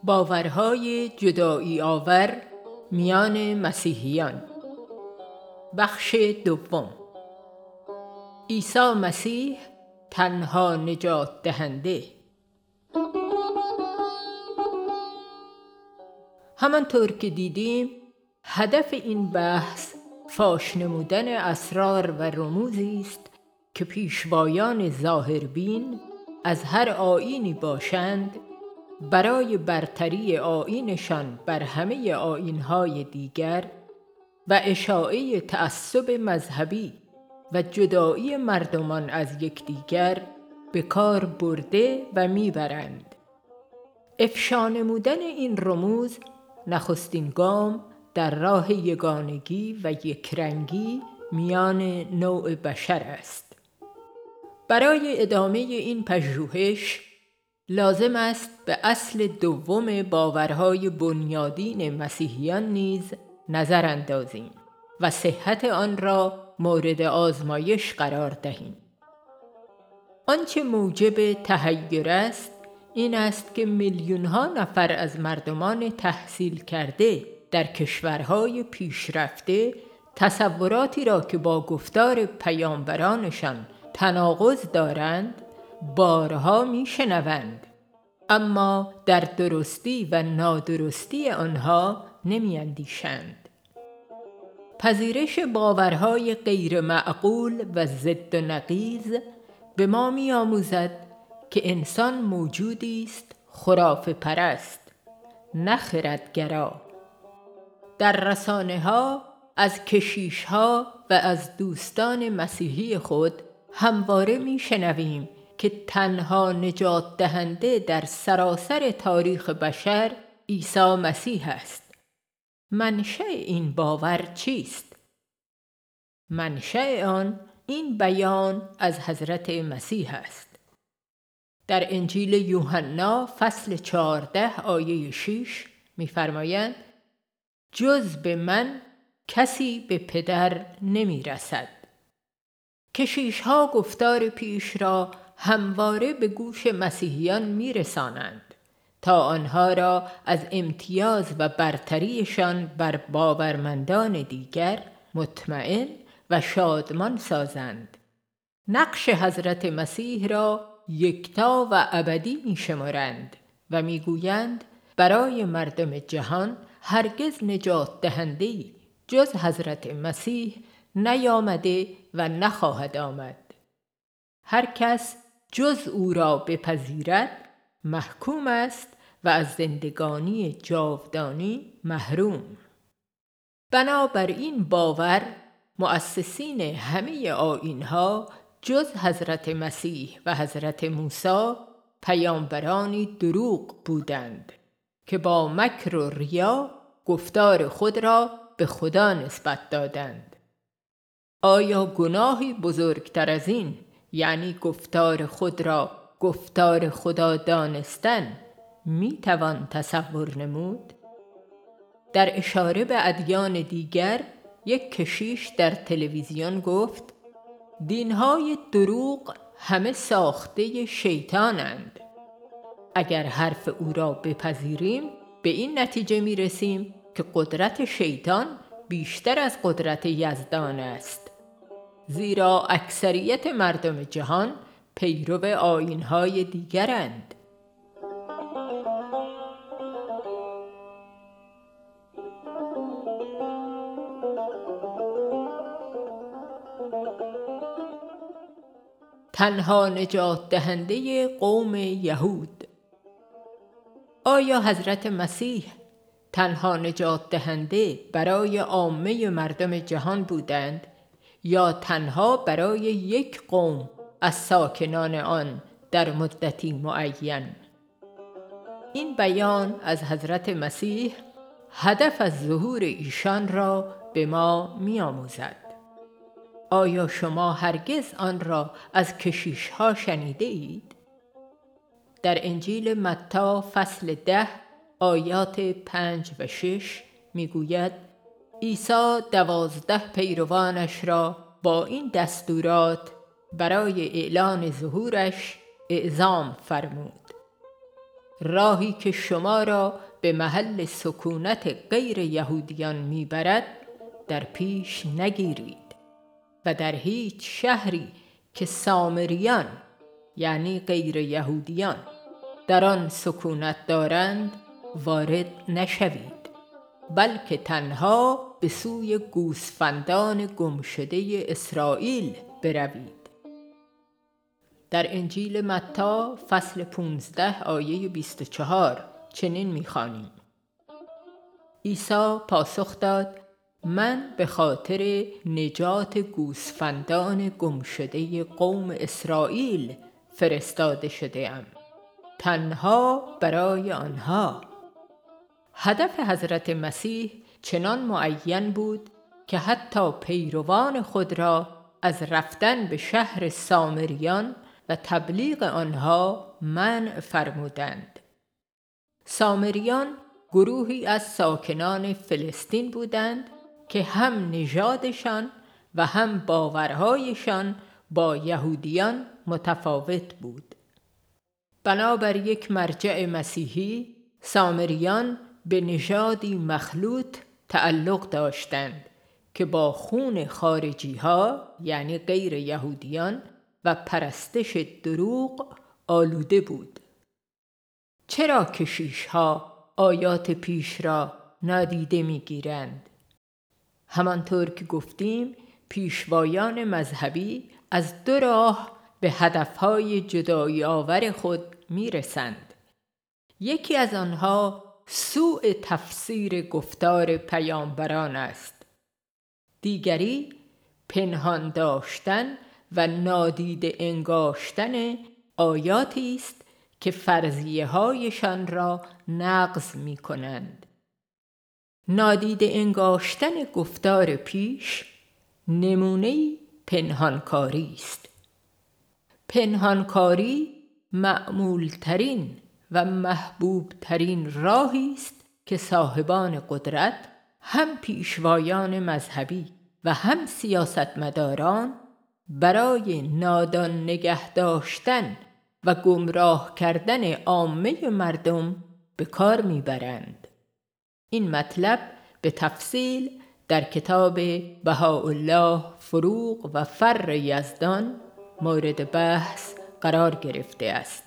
باورهای جدایی آور میان مسیحیان. بخش دوم. عیسی مسیح تنها نجات دهنده. همانطور که دیدیم هدف این بحث فاش نمودن اسرار و رموزی است که پیشوایان ظاهربین از هر آیینی باشند برای برتری آیینشان بر همه آیین‌های دیگر و اشاعه تعصب مذهبی و جدایی مردمان از یکدیگر به کار برده و میبرند. افشا نمودن این رموز نخستین گام در راه یگانگی و یکرنگی میان نوع بشر است. برای ادامه این پژوهش لازم است به اصل دوم باورهای بنیادین مسیحیان نیز نظر اندازیم و صحت آن را مورد آزمایش قرار دهیم. آنچه موجب تحیر است این است که میلیون‌ها نفر از مردمان تحصیل کرده در کشورهای پیشرفته تصوراتی را که با گفتار پیامبرانشان تناقض دارند بارها میشنوند، اما در درستی و نادرستی آنها نمیاندیشند. پذیرش باورهای غیر معقول و ضد و نقیض به ما می‌آموزد که انسان موجودی است خرافه پرست، نه خردگرا. در رسانه‌ها از کشیش‌ها و از دوستان مسیحی خود همواره می‌شنویم که تنها نجات دهنده در سراسر تاریخ بشر عیسی مسیح است. منشأ این باور چیست؟ منشأ آن این بیان از حضرت مسیح است. در انجیل یوحنا فصل 14 آیه 6 می‌فرمایند: جز به من کسی به پدر نمی‌رسد. کشیش‌ها گفتار پیش را همواره به گوش مسیحیان می‌رسانند تا آنها را از امتیاز و برتریشان بر باورمندان دیگر مطمئن و شادمان سازند. نقش حضرت مسیح را یکتا و ابدی می‌شمارند و می‌گویند برای مردم جهان هرگز نجات دهنده‌ای جز حضرت مسیح نیامده و نخواهد آمد. هر کس جز او را بپذیرد محکوم است و از زندگانی جاودانی محروم. بنابر این باور مؤسسین همه آیین‌ها جز حضرت مسیح و حضرت موسی پیامبرانی دروغ بودند که با مکر و ریا گفتار خود را به خدا نسبت دادند. آیا گناهی بزرگتر از این، یعنی گفتار خود را گفتار خدا دانستن، میتوان تصور نمود؟ در اشاره به ادیان دیگر یک کشیش در تلویزیون گفت: دینهای دروغ همه ساخته شیطانند. اگر حرف او را بپذیریم به این نتیجه میرسیم که قدرت شیطان بیشتر از قدرت یزدان است، زیرا اکثریت مردم جهان پیرو آیین‌های دیگرند. تنها نجات دهنده قوم یهود. آیا حضرت مسیح تنها نجات دهنده برای عامه مردم جهان بودند یا تنها برای یک قوم از ساکنان آن در مدتی معین؟ این بیان از حضرت مسیح هدف از ظهور ایشان را به ما می‌آموزد. آیا شما هرگز آن را از کشیش‌ها شنیده اید؟ در انجیل متی فصل 10 آیات 5 و 6 میگوید: عیسی 12 پیروانش را با این دستورات برای اعلان ظهورش اعزام فرمود: راهی که شما را به محل سکونت غیر یهودیان میبرد در پیش نگیرید و در هیچ شهری که سامریان یعنی غیر یهودیان در آن سکونت دارند وارد نشوید، بلکه تنها به سوی گوسفندان گمشده اسرائیل بروید. در انجیل متی فصل 15 آیه 24 چنین می‌خوانیم: عیسی پاسخ داد: من به خاطر نجات گوسفندان گمشده قوم اسرائیل فرستاده شده‌ام، تنها برای آنها. هدف حضرت مسیح چنان معین بود که حتی پیروان خود را از رفتن به شهر سامریان و تبلیغ آنها منع فرمودند. سامریان گروهی از ساکنان فلسطین بودند که هم نژادشان و هم باورهایشان با یهودیان متفاوت بود. بنابر یک مرجع مسیحی، سامریان به نژادی مخلوط تعلق داشتند که با خون خارجی ها یعنی غیر یهودیان و پرستش دروغ آلوده بود. چرا کشیش ها آیات پیش را نادیده می گیرند؟ همانطور که گفتیم، پیشوایان مذهبی از دو راه به هدفهای جدایی آور خود می رسند. یکی از آنها سوء تفسیر گفتار پیامبران است. دیگری پنهان داشتن و نادیده انگاشتن آیاتی است که فرضیه هایشان را نقض می کنند. نادیده انگاشتن گفتار پیش نمونه‌ای پنهانکاری است. پنهانکاری معمولترین و محبوبترین راهی است که صاحبان قدرت، هم پیشوایان مذهبی و هم سیاستمداران، برای نادان نگه داشتن و گمراه کردن عامه مردم به کار میبرند. این مطلب به تفصیل در کتاب بهاءالله فروغ و فر یزدان مورد بحث قرار گرفته است.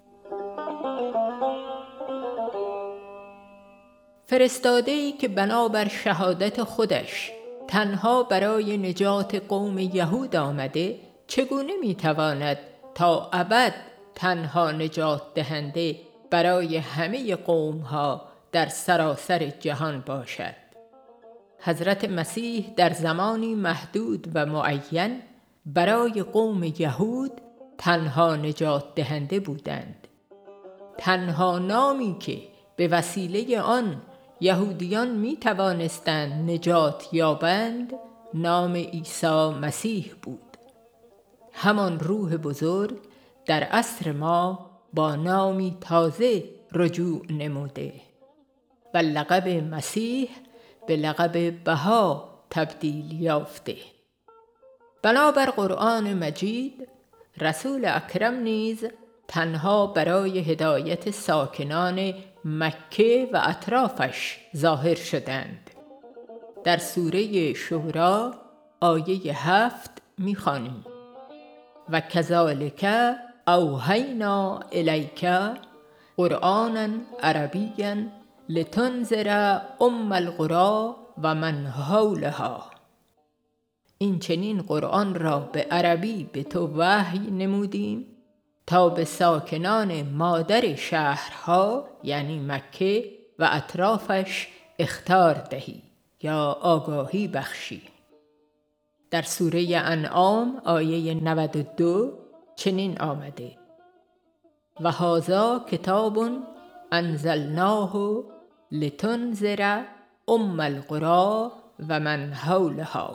فرستاده‌ای که بنابر شهادت خودش تنها برای نجات قوم یهود آمده، چگونه میتواند تا ابد تنها نجات دهنده برای همه قومها در سراسر جهان باشد؟ حضرت مسیح در زمانی محدود و معین برای قوم یهود تنها نجات دهنده بودند. تنها نامی که به وسیله آن یهودیان می توانستند نجات یابند نام عیسی مسیح بود. همان روح بزرگ در عصر ما با نامی تازه رجوع نموده و لقب مسیح به لقب بها تبدیل یافته. بنابر قرآن مجید، رسول اکرم نیز تنها برای هدایت ساکنان مکه و اطرافش ظاهر شدند. در سوره شورا آیه 7 می‌خوانیم: و کذالک اوحینا الیک قرآنا عربیا لتنذر ام القری و من حولها. این چنین قرآن را به عربی به تو وحی نمودیم تا به ساکنان مادر شهرها یعنی مکه و اطرافش اخطار دهی یا آگاهی بخشی. در سوره انعام آیه 92 چنین آمده: و هذا کتاب انزلناه لتنذر ام القری و من حولها.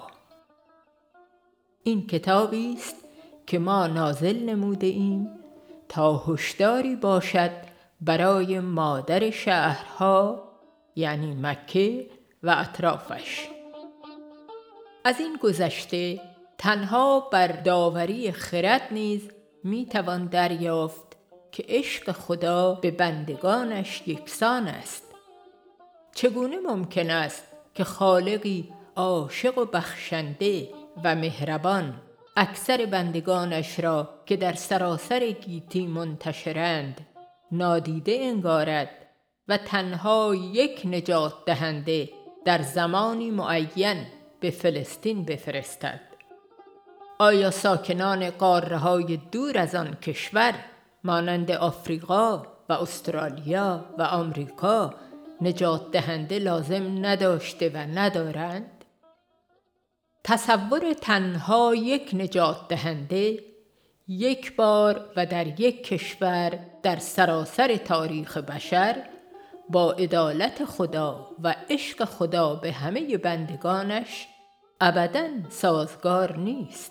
این کتابی است که ما نازل نموده ایم تا هشداری باشد برای مادر شهرها یعنی مکه و اطرافش. از این گذشته تنها بر داوری خرد نیز می توان دریافت که عشق خدا به بندگانش یکسان است. چگونه ممکن است که خالقی عاشق و بخشنده و مهربان اکثر بندگانش را که در سراسر گیتی منتشرند نادیده انگارد و تنها یک نجات دهنده در زمانی معین به فلسطین بفرستد؟ آیا ساکنان قاره‌های دور از آن کشور مانند آفریقا و استرالیا و آمریکا نجات دهنده لازم نداشته و ندارند؟ تصور تنها یک نجات دهنده یک بار و در یک کشور در سراسر تاریخ بشر با عدالت خدا و عشق خدا به همه بندگانش ابداً سازگار نیست.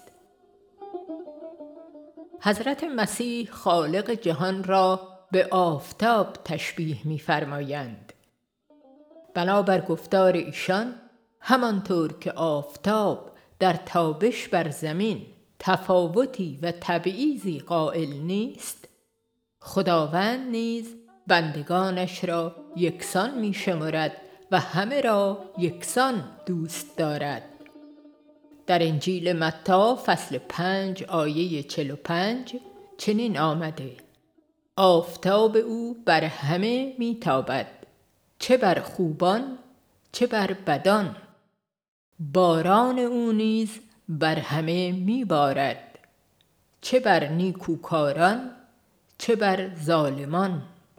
حضرت مسیح خالق جهان را به آفتاب تشبیه می‌فرمایند. بنابر گفتار ایشان همانطور که آفتاب در تابش بر زمین تفاوتی و تبعیضی قائل نیست، خداوند نیز بندگانش را یکسان می‌شمرد و همه را یکسان دوست دارد. در انجیل متی فصل 5 آیه 45 چنین آمده: آفتاب او بر همه میتابد، چه بر خوبان چه بر بدان. باران او نیز بر همه میبارد، چه بر نیکوکاران چه بر ظالمان.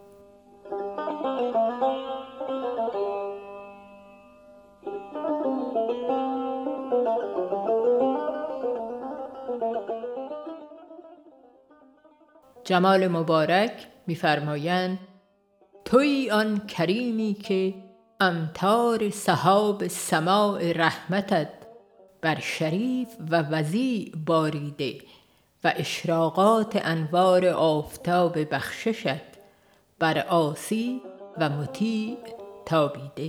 جمال مبارک می‌فرمایند: تویی آن کریمی که امطار سحاب سماع رحمتت بر شریف و وضیع باریده و اشراقات انوار آفتاب بخششت بر عاصی و مطیع تابیده.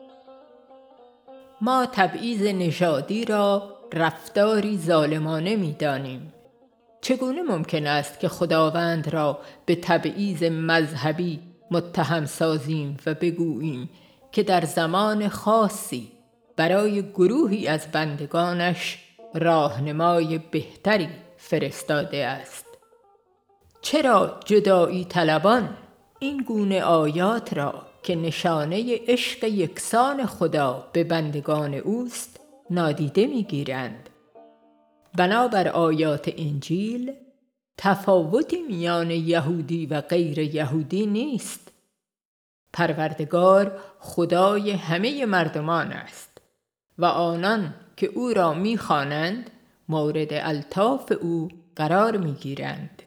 ما تبعیض نژادی را رفتاری ظالمانه می‌دانیم. چگونه ممکن است که خداوند را به تبعیض مذهبی متهم سازیم و بگوییم که در زمان خاصی برای گروهی از بندگانش راهنمای بهتری فرستاده است؟ چرا جدایی طلبان این گونه آیات را که نشانه عشق یکسان خدا به بندگان اوست نادیده می‌گیرند؟ بنابر آیات انجیل تفاوتی میان یهودی و غیر یهودی نیست. پروردگار خدای همه مردمان است و آنان که او را می‌خوانند مورد الطاف او قرار می‌گیرند.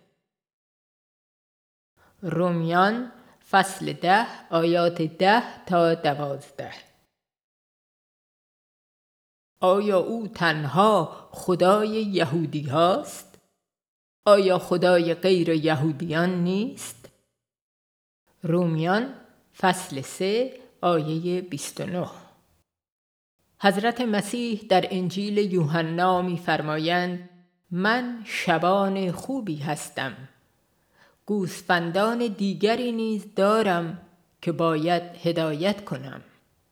رومیان فصل 10 آیات 10 تا 12. آیا او تنها خدای یهودی هاست؟ آیا خدای غیر یهودیان نیست؟ رومیان فصل 3 آیه 29. حضرت مسیح در انجیل یوحنا می‌فرمایند: من شبان خوبی هستم، گوسفندان دیگری نیز دارم که باید هدایت کنم.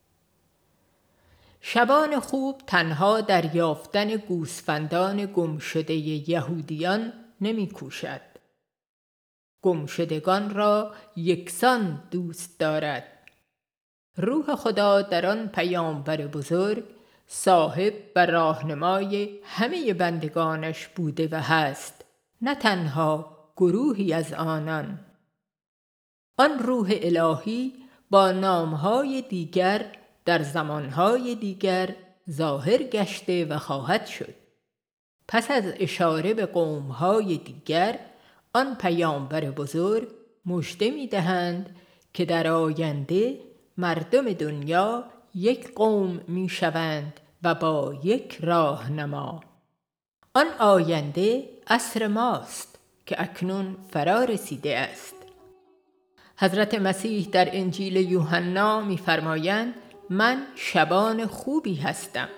شبان خوب تنها در یافتن گوسفندان گمشده یهودیان نمی‌کوشد. گمشدگان را یکسان دوست دارد. روح خدا در آن پیامبر بزرگ صاحب و راهنمای همه بندگانش بوده و هست، نه تنها گروهی از آنان. آن روح الهی با نام‌های دیگر در زمانهای دیگر ظاهر گشته و خواهد شد. پس از اشاره به قوم‌های دیگر، آن پیامبر بزرگ مژده می‌دهند که در آینده مردم دنیا یک قوم می‌شوند و با یک راهنما. آن آینده عصر ماست که اکنون فرا رسیده است. حضرت مسیح در انجیل یوحنا می‌فرمایند: من شبان خوبی هستم،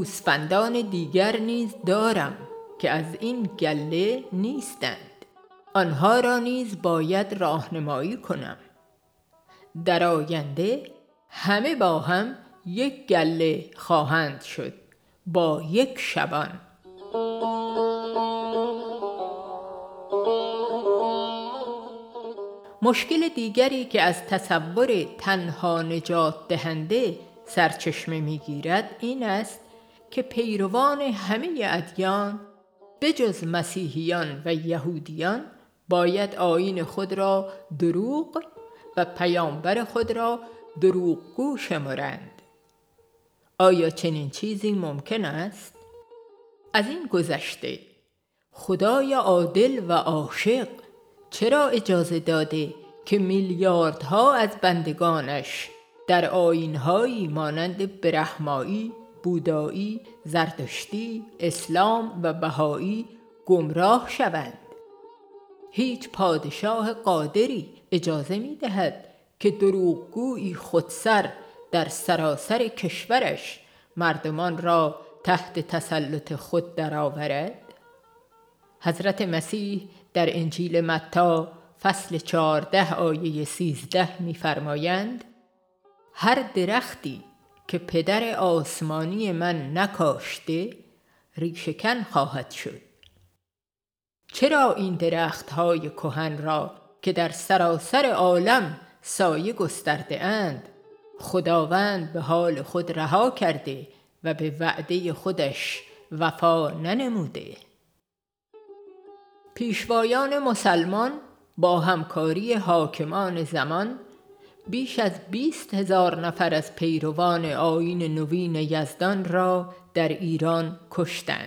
گوسفندان دیگر نیز دارم که از این گله نیستند. آنها را نیز باید راهنمایی کنم. در آینده همه با هم یک گله خواهند شد با یک شبان. مشکل دیگری که از تصور تنها نجات دهنده سرچشمه می‌گیرد این است که پیروان همه ادیان به جز مسیحیان و یهودیان باید آیین خود را دروغ و پیامبر خود را دروغگو شمرند. آیا چنین چیزی ممکن است؟ از این گذشته خدای عادل و عاشق چرا اجازه داده که میلیاردها از بندگانش در آیین‌هایی مانند برهمایی، بودایی، زرتشتی، اسلام و بهایی گمراه شوند؟ هیچ پادشاه قادری اجازه می‌دهد که دروغگویی خودسر در سراسر کشورش مردمان را تحت تسلط خود درآورد؟ حضرت مسیح در انجیل متی فصل 14 آیه 13 می‌فرمایند: هر درختی که پدر آسمانی من نکاشته ریشه‌کن خواهد شد. چرا این درخت‌های کهن را که در سراسر عالم سایه گسترده اند خداوند به حال خود رها کرده و به وعده خودش وفا ننموده؟ پیشوایان مسلمان با همکاری حاکمان زمان بیش از 20,000 نفر از پیروان آیین نوین یزدان را در ایران کشتند.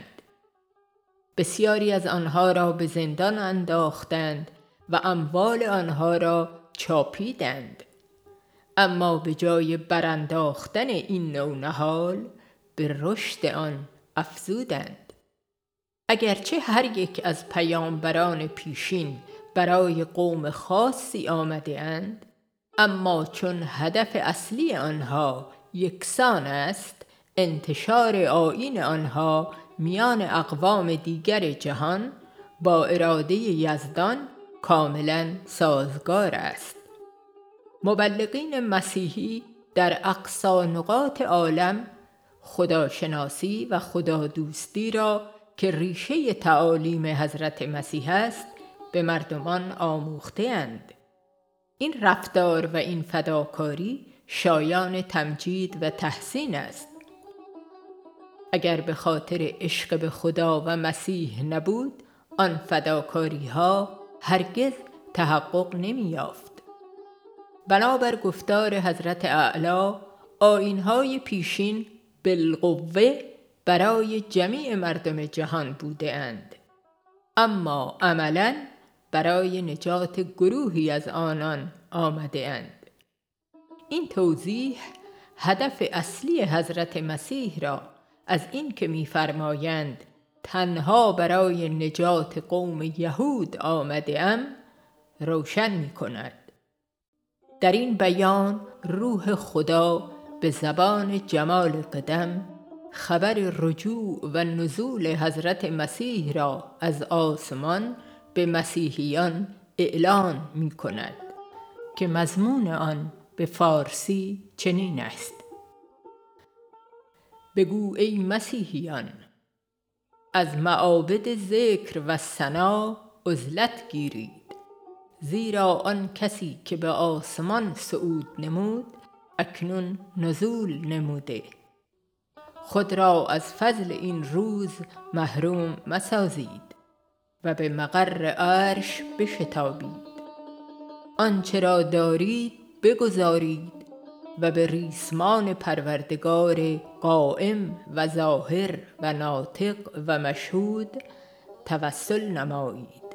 بسیاری از آنها را به زندان انداختند و اموال آنها را چاپیدند، اما به جای برانداختن این نونهال به رشد آن افزودند. اگرچه هر یک از پیامبران پیشین برای قوم خاصی آمده اند، اما چون هدف اصلی آنها یکسان است، انتشار آیین آنها میان اقوام دیگر جهان با اراده یزدان کاملا سازگار است. مبلغین مسیحی در اقصا نقاط عالم خداشناسی و خدادوستی را که ریشه تعالیم حضرت مسیح است به مردمان آموخته‌اند. این رفتار و این فداکاری شایان تمجید و تحسین است. اگر به خاطر عشق به خدا و مسیح نبود، آن فداکاری ها هرگز تحقق نمی یافت. بنابر گفتار حضرت اعلی، آیین‌های پیشین بالقوه برای جمیع مردم جهان بوده اند، اما عملاً برای نجات گروهی از آنان آمده اند. این توضیح هدف اصلی حضرت مسیح را از این که می‌فرمایند تنها برای نجات قوم یهود آمده ام روشن می‌کند. در این بیان روح خدا به زبان جمال قدم خبر رجوع و نزول حضرت مسیح را از آسمان به مسیحیان اعلان می‌کند که مضمون آن به فارسی چنین است: بگو ای مسیحیان، از معابد ذکر و ثنا عزلت گیرید، زیرا آن کسی که به آسمان صعود نمود اکنون نزول نموده. خود را از فضل این روز محروم مسازید و به مقر عرش بشتابید. آنچه را دارید بگذارید و به ریسمان پروردگار قائم و ظاهر و ناطق و مشهود توسل نمایید.